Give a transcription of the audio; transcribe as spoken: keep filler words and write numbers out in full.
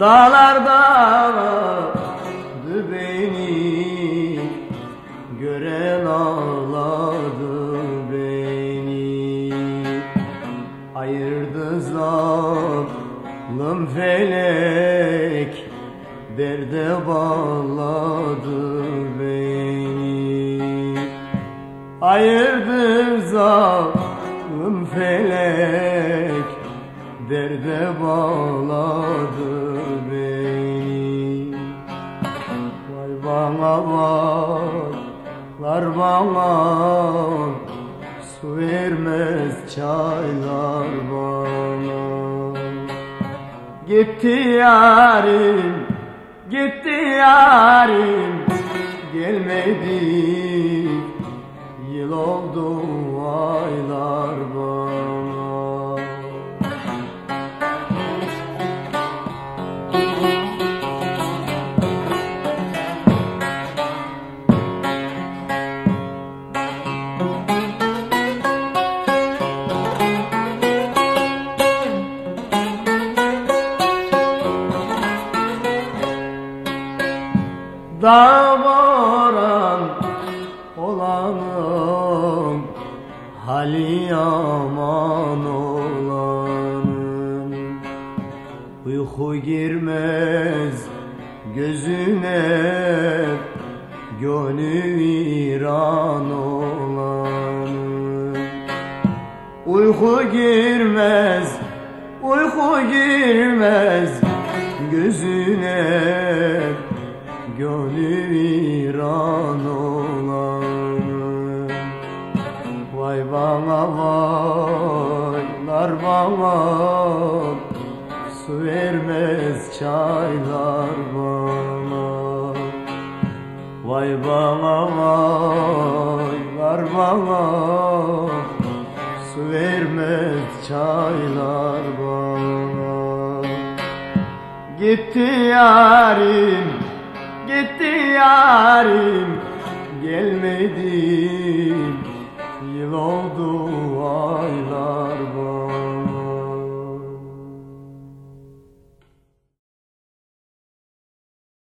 Dağlar dağladı beni, gören ağladı beni. Ayırdı zalim felek, derde bağladı beni. Ayırdı zalim felek, derde bağladı beni. Vay bana varlar bana, su vermez çaylar bana. Gitti yarim, gitti yarim, gelmedi, yıl oldu aylar bana. Dağ boran olanım, hali yaman olanım. Uyku girmez gözüne, gönlü viran olanım. Uyku girmez, uyku girmez gözüne, gönlü viran olanım. Vay bana vaylar bana, su vermez çaylar bana. Vay bana vaylar bana, su vermez çaylar bana. Gitti yarim, gitti yarim, gelmedi, yıl oldu aylar.